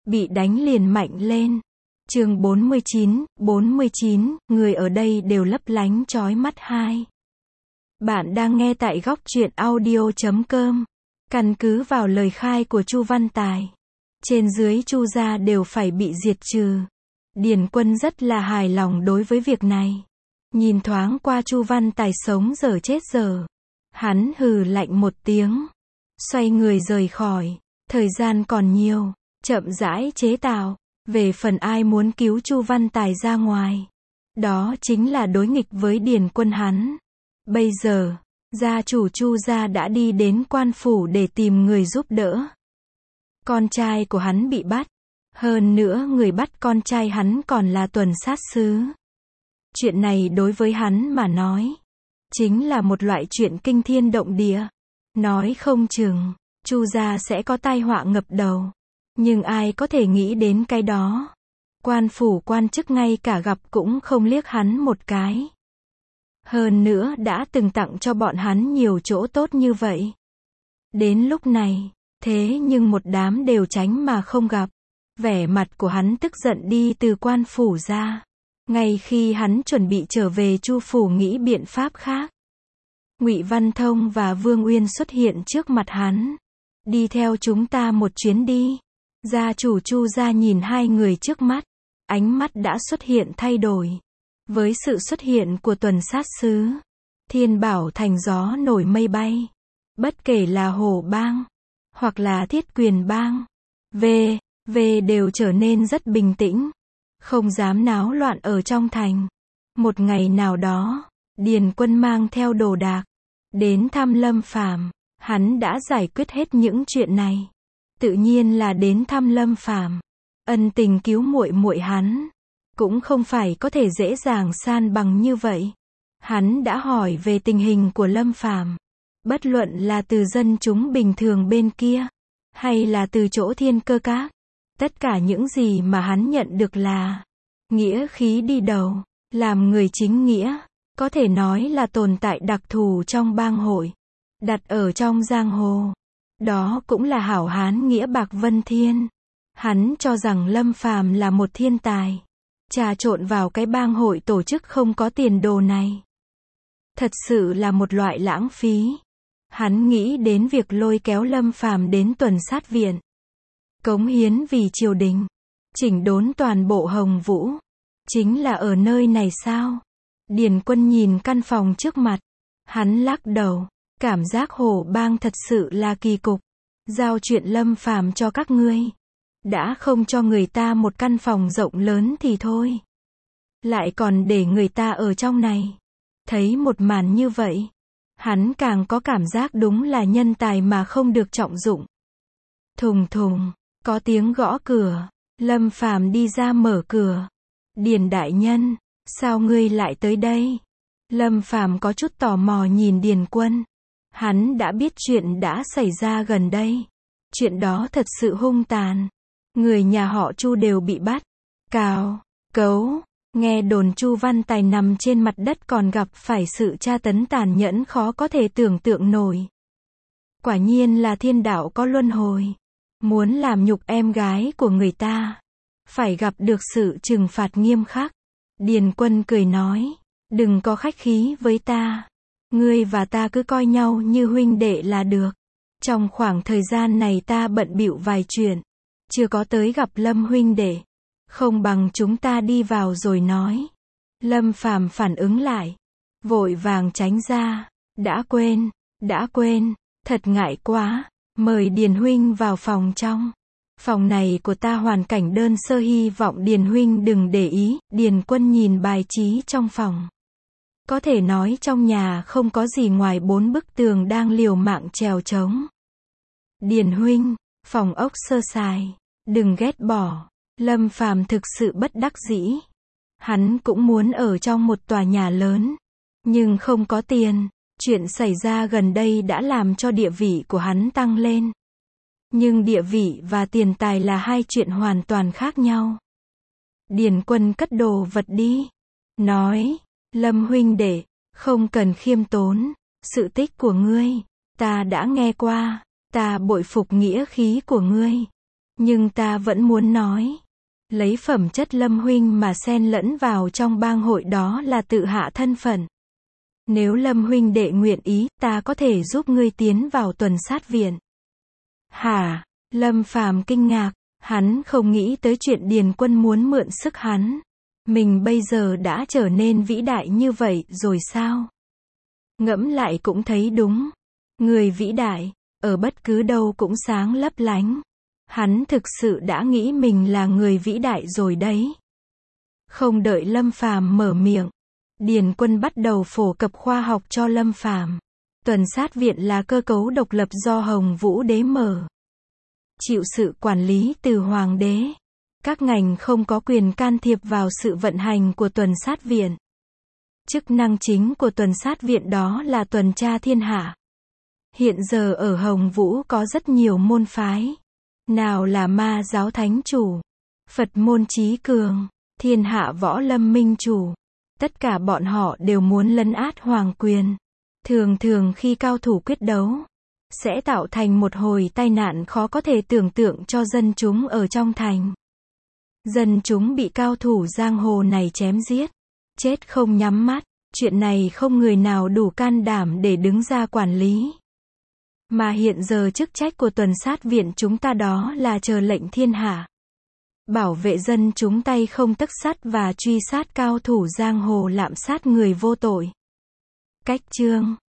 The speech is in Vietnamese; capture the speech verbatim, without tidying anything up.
bị đánh liền mạnh lên. Chương bốn mươi chín, bốn mươi chín, người ở đây đều lấp lánh chói mắt hai. Bạn đang nghe tại góc truyện audio chấm com. Căn cứ vào lời khai của Chu Văn Tài, trên dưới Chu gia đều phải bị diệt trừ. Điền Quân rất là hài lòng đối với việc này. Nhìn thoáng qua Chu Văn Tài sống dở chết dở, hắn hừ lạnh một tiếng, xoay người rời khỏi. Thời gian còn nhiều, chậm rãi chế tạo. Về phần ai muốn cứu Chu Văn Tài ra ngoài, đó chính là đối nghịch với Điền Quân hắn. Bây giờ, gia chủ Chu gia đã đi đến quan phủ để tìm người giúp đỡ. Con trai của hắn bị bắt, hơn nữa người bắt con trai hắn còn là tuần sát sứ. Chuyện này đối với hắn mà nói, chính là một loại chuyện kinh thiên động địa. Nói không chừng, Chu gia sẽ có tai họa ngập đầu. Nhưng ai có thể nghĩ đến cái đó. Quan phủ quan chức ngay cả gặp cũng không liếc hắn một cái. Hơn nữa đã từng tặng cho bọn hắn nhiều chỗ tốt như vậy. Đến lúc này, thế nhưng một đám đều tránh mà không gặp. Vẻ mặt của hắn tức giận đi từ quan phủ ra. Ngay khi hắn chuẩn bị trở về Chu phủ nghĩ biện pháp khác, Ngụy Văn Thông và Vương Uyên xuất hiện trước mặt hắn. Đi theo chúng ta một chuyến đi. Gia chủ Chu gia nhìn hai người trước mắt, ánh mắt đã xuất hiện thay đổi. Với sự xuất hiện của tuần sát sứ, Thiên Bảo thành gió nổi mây bay. Bất kể là Hổ bang, hoặc là Thiết Quyền bang, về, về đều trở nên rất bình tĩnh, không dám náo loạn ở trong thành. Một ngày nào đó, Điền Quân mang theo đồ đạc, đến thăm Lâm Phàm. Hắn đã giải quyết hết những chuyện này. Tự nhiên là đến thăm Lâm Phàm. Ân tình cứu muội muội hắn cũng không phải có thể dễ dàng san bằng như vậy. Hắn đã hỏi về tình hình của Lâm Phàm, bất luận là từ dân chúng bình thường bên kia, hay là từ chỗ Thiên Cơ Các. Tất cả những gì mà hắn nhận được là nghĩa khí đi đầu, làm người chính nghĩa, có thể nói là tồn tại đặc thù trong bang hội, đặt ở trong giang hồ. Đó cũng là hảo hán nghĩa bạc vân thiên. Hắn cho rằng Lâm Phàm là một thiên tài, trà trộn vào cái bang hội tổ chức không có tiền đồ này. Thật sự là một loại lãng phí. Hắn nghĩ đến việc lôi kéo Lâm Phàm đến tuần sát viện, cống hiến vì triều đình, chỉnh đốn toàn bộ Hồng Vũ. Chính là ở nơi này sao? Điền Quân nhìn căn phòng trước mặt, hắn lắc đầu. Cảm giác Hổ bang thật sự là kỳ cục. Giao chuyện Lâm Phàm cho các ngươi, đã không cho người ta một căn phòng rộng lớn thì thôi, lại còn để người ta ở trong này. Thấy một màn như vậy, hắn càng có cảm giác đúng là nhân tài mà không được trọng dụng. Thùng thùng, có tiếng gõ cửa. Lâm Phàm đi ra mở cửa. Điền đại nhân, sao ngươi lại tới đây? Lâm Phàm có chút tò mò nhìn Điền Quân. Hắn đã biết chuyện đã xảy ra gần đây. Chuyện đó thật sự hung tàn. Người nhà họ Chu đều bị bắt, cào, cấu. Nghe đồn Chu Văn Tài nằm trên mặt đất còn gặp phải sự tra tấn tàn nhẫn khó có thể tưởng tượng nổi. Quả nhiên là thiên đạo có luân hồi. Muốn làm nhục em gái của người ta, phải gặp được sự trừng phạt nghiêm khắc. Điền Quân cười nói, đừng có khách khí với ta. Ngươi và ta cứ coi nhau như huynh đệ là được. Trong khoảng thời gian này ta bận bịu vài chuyện, chưa có tới gặp Lâm huynh đệ. Không bằng chúng ta đi vào rồi nói. Lâm Phàm phản ứng lại, vội vàng tránh ra. Đã quên, đã quên, thật ngại quá. Mời Điền huynh vào phòng trong. Phòng này của ta hoàn cảnh đơn sơ, hy vọng Điền huynh đừng để ý. Điền Quân nhìn bài trí trong phòng. Có thể nói trong nhà không có gì ngoài bốn bức tường đang liều mạng trèo trống. Điền huynh, phòng ốc sơ sài, đừng ghét bỏ. Lâm Phàm thực sự bất đắc dĩ. Hắn cũng muốn ở trong một tòa nhà lớn, nhưng không có tiền. Chuyện xảy ra gần đây đã làm cho địa vị của hắn tăng lên. Nhưng địa vị và tiền tài là hai chuyện hoàn toàn khác nhau. Điền Quân cất đồ vật đi, nói, Lâm huynh đệ, không cần khiêm tốn. Sự tích của ngươi, ta đã nghe qua. Ta bội phục nghĩa khí của ngươi. Nhưng ta vẫn muốn nói. Lấy phẩm chất Lâm huynh mà xen lẫn vào trong bang hội đó là tự hạ thân phận. Nếu Lâm huynh đệ nguyện ý, ta có thể giúp ngươi tiến vào tuần sát viện. Hả? Lâm Phàm kinh ngạc, hắn không nghĩ tới chuyện Điền Quân muốn mượn sức hắn. Mình bây giờ đã trở nên vĩ đại như vậy rồi sao? Ngẫm lại cũng thấy đúng. Người vĩ đại, ở bất cứ đâu cũng sáng lấp lánh. Hắn thực sự đã nghĩ mình là người vĩ đại rồi đấy. Không đợi Lâm Phàm mở miệng, Điền Quân bắt đầu phổ cập khoa học cho Lâm Phàm. Tuần sát viện là cơ cấu độc lập do Hồng Vũ Đế mở. Chịu sự quản lý từ Hoàng đế. Các ngành không có quyền can thiệp vào sự vận hành của tuần sát viện. Chức năng chính của tuần sát viện đó là tuần tra thiên hạ. Hiện giờ ở Hồng Vũ có rất nhiều môn phái. Nào là Ma giáo Thánh chủ, Phật môn Chí Cường, Thiên hạ Võ Lâm Minh chủ. Tất cả bọn họ đều muốn lấn át hoàng quyền. Thường thường khi cao thủ quyết đấu, sẽ tạo thành một hồi tai nạn khó có thể tưởng tượng cho dân chúng ở trong thành. Dân chúng bị cao thủ giang hồ này chém giết, chết không nhắm mắt. Chuyện này không người nào đủ can đảm để đứng ra quản lý. Mà hiện giờ chức trách của tuần sát viện chúng ta đó là chờ lệnh thiên hạ. Bảo vệ dân chúng tay không tấc sắt và truy sát cao thủ giang hồ lạm sát người vô tội. Cách chương